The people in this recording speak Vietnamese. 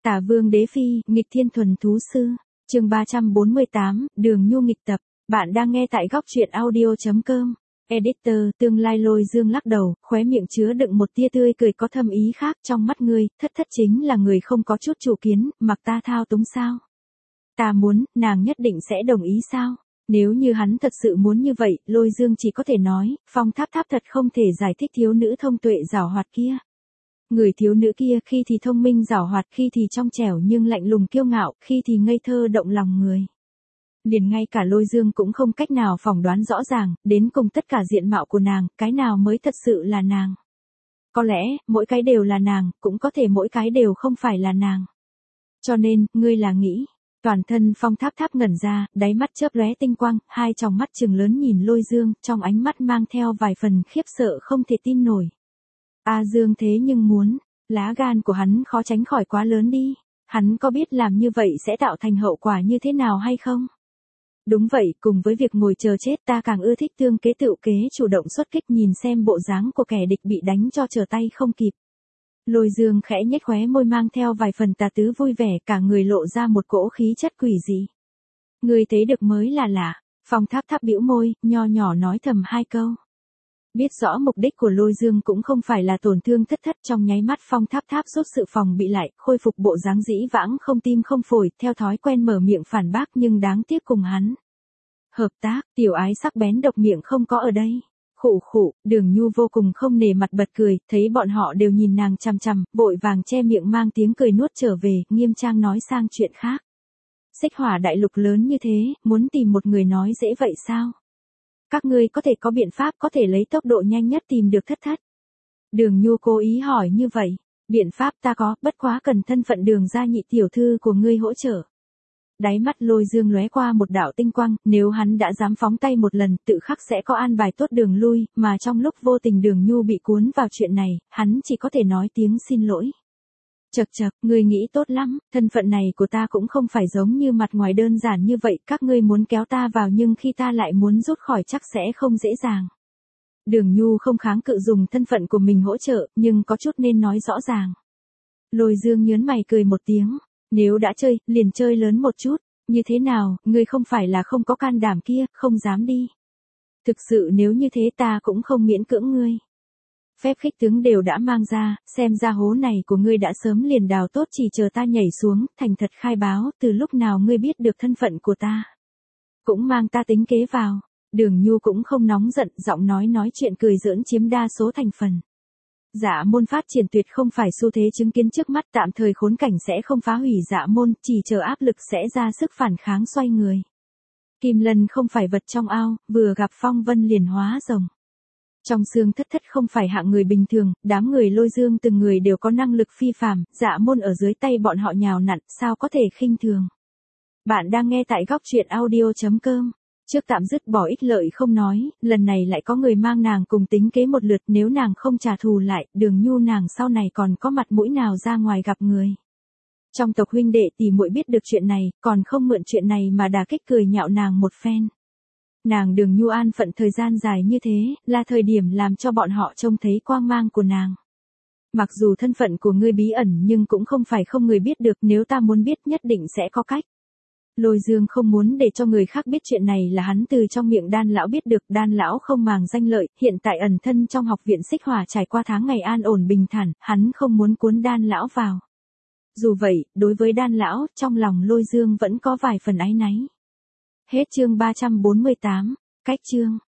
Tả Vương Đế Phi, nghịch thiên thuần thú sư. Chương 348, Đường Nhu nghịch tập. Bạn đang nghe tại góc truyện audio.com. Editor, tương lai Lôi Dương lắc đầu, khóe miệng chứa đựng một tia tươi cười có thâm ý khác, trong mắt ngươi, thất thất chính là người không có chút chủ kiến, mặc ta thao túng sao? Ta muốn, nàng nhất định sẽ đồng ý sao? Nếu như hắn thật sự muốn như vậy, Lôi Dương chỉ có thể nói, Phong Tháp Tháp thật không thể giải thích thiếu nữ thông tuệ giảo hoạt kia. Người thiếu nữ kia khi thì thông minh giảo hoạt, khi thì trong trẻo nhưng lạnh lùng kiêu ngạo, khi thì ngây thơ động lòng người. Liền ngay cả Lôi Dương cũng không cách nào phỏng đoán rõ ràng, đến cùng tất cả diện mạo của nàng, cái nào mới thật sự là nàng. Có lẽ, mỗi cái đều là nàng, cũng có thể mỗi cái đều không phải là nàng. Cho nên, ngươi là nghĩ. Toàn thân Phong Tháp Tháp ngẩn ra, đáy mắt chớp lóe tinh quang, hai tròng mắt trừng lớn nhìn Lôi Dương, trong ánh mắt mang theo vài phần khiếp sợ không thể tin nổi. A Dương thế nhưng muốn, lá gan của hắn khó tránh khỏi quá lớn đi, hắn có biết làm như vậy sẽ tạo thành hậu quả như thế nào hay không? Đúng vậy, cùng với việc ngồi chờ chết ta càng ưa thích tương kế tựu kế chủ động xuất kích nhìn xem bộ dáng của kẻ địch bị đánh cho trở tay không kịp. Lôi Dương khẽ nhếch khóe môi mang theo vài phần tà tứ vui vẻ, cả người lộ ra một cỗ khí chất quỷ dị. Người thấy được mới là lạ. Phong Tháp Tháp bĩu môi, nho nhỏ nói thầm hai câu. Biết rõ mục đích của Lôi Dương cũng không phải là tổn thương thất thất, trong nháy mắt Phong Tháp Tháp rút sự phòng bị lại, khôi phục bộ dáng dĩ vãng không tim không phổi, theo thói quen mở miệng phản bác nhưng đáng tiếc cùng hắn. Hợp tác, tiểu ái sắc bén độc miệng không có ở đây. Khụ khụ, Đường Nhu vô cùng không nể mặt bật cười, thấy bọn họ đều nhìn nàng chằm chằm, vội vàng che miệng mang tiếng cười nuốt trở về, nghiêm trang nói sang chuyện khác. Xích Hỏa đại lục lớn như thế, muốn tìm một người nói dễ vậy sao? Các ngươi có thể có biện pháp có thể lấy tốc độ nhanh nhất tìm được thất thất. Đường Nhu cố ý hỏi như vậy. Biện pháp ta có, bất quá cần thân phận Đường gia nhị tiểu thư của ngươi hỗ trợ. Đáy mắt Lôi Dương lóe qua một đạo tinh quang, nếu hắn đã dám phóng tay một lần, tự khắc sẽ có an bài tốt đường lui, mà trong lúc vô tình Đường Nhu bị cuốn vào chuyện này, hắn chỉ có thể nói tiếng xin lỗi. Chậc chậc, ngươi nghĩ tốt lắm, thân phận này của ta cũng không phải giống như mặt ngoài đơn giản như vậy, các ngươi muốn kéo ta vào nhưng khi ta lại muốn rút khỏi chắc sẽ không dễ dàng. Đường Nhu không kháng cự dùng thân phận của mình hỗ trợ, nhưng có chút nên nói rõ ràng. Lôi Dương nhớn mày cười một tiếng, nếu đã chơi, liền chơi lớn một chút, như thế nào, ngươi không phải là không có can đảm kia, không dám đi. Thực sự nếu như thế ta cũng không miễn cưỡng ngươi. Phép khích tướng đều đã mang ra, xem ra hố này của ngươi đã sớm liền đào tốt, chỉ chờ ta nhảy xuống, thành thật khai báo, từ lúc nào ngươi biết được thân phận của ta. Cũng mang ta tính kế vào. Đường Nhu cũng không nóng giận, giọng nói chuyện cười giỡn chiếm đa số thành phần. Dạ môn phát triển tuyệt không phải xu thế chứng kiến trước mắt, tạm thời khốn cảnh sẽ không phá hủy dạ môn, chỉ chờ áp lực sẽ ra sức phản kháng xoay người. Kim Lân không phải vật trong ao, vừa gặp phong vân liền hóa rồng. Trong xương thất thất không phải hạng người bình thường, đám người Lôi Dương từng người đều có năng lực phi phàm, dạ môn ở dưới tay bọn họ nhào nặn, sao có thể khinh thường. Bạn đang nghe tại góc truyện audio.com. Trước tạm dứt bỏ ích lợi không nói, lần này lại có người mang nàng cùng tính kế một lượt, nếu nàng không trả thù lại, Đường Nhu nàng sau này còn có mặt mũi nào ra ngoài gặp người. Trong tộc huynh đệ tỷ muội biết được chuyện này, còn không mượn chuyện này mà đả kích cười nhạo nàng một phen. Nàng Đường Nhu an phận thời gian dài như thế, là thời điểm làm cho bọn họ trông thấy quang mang của nàng. Mặc dù thân phận của ngươi bí ẩn nhưng cũng không phải không người biết được, nếu ta muốn biết nhất định sẽ có cách. Lôi Dương không muốn để cho người khác biết chuyện này là hắn từ trong miệng Đan lão biết được, Đan lão không màng danh lợi, hiện tại ẩn thân trong học viện Xích Hỏa trải qua tháng ngày an ổn bình thản, hắn không muốn cuốn Đan lão vào. Dù vậy, đối với Đan lão, trong lòng Lôi Dương vẫn có vài phần áy náy. Hết chương 348, cách chương.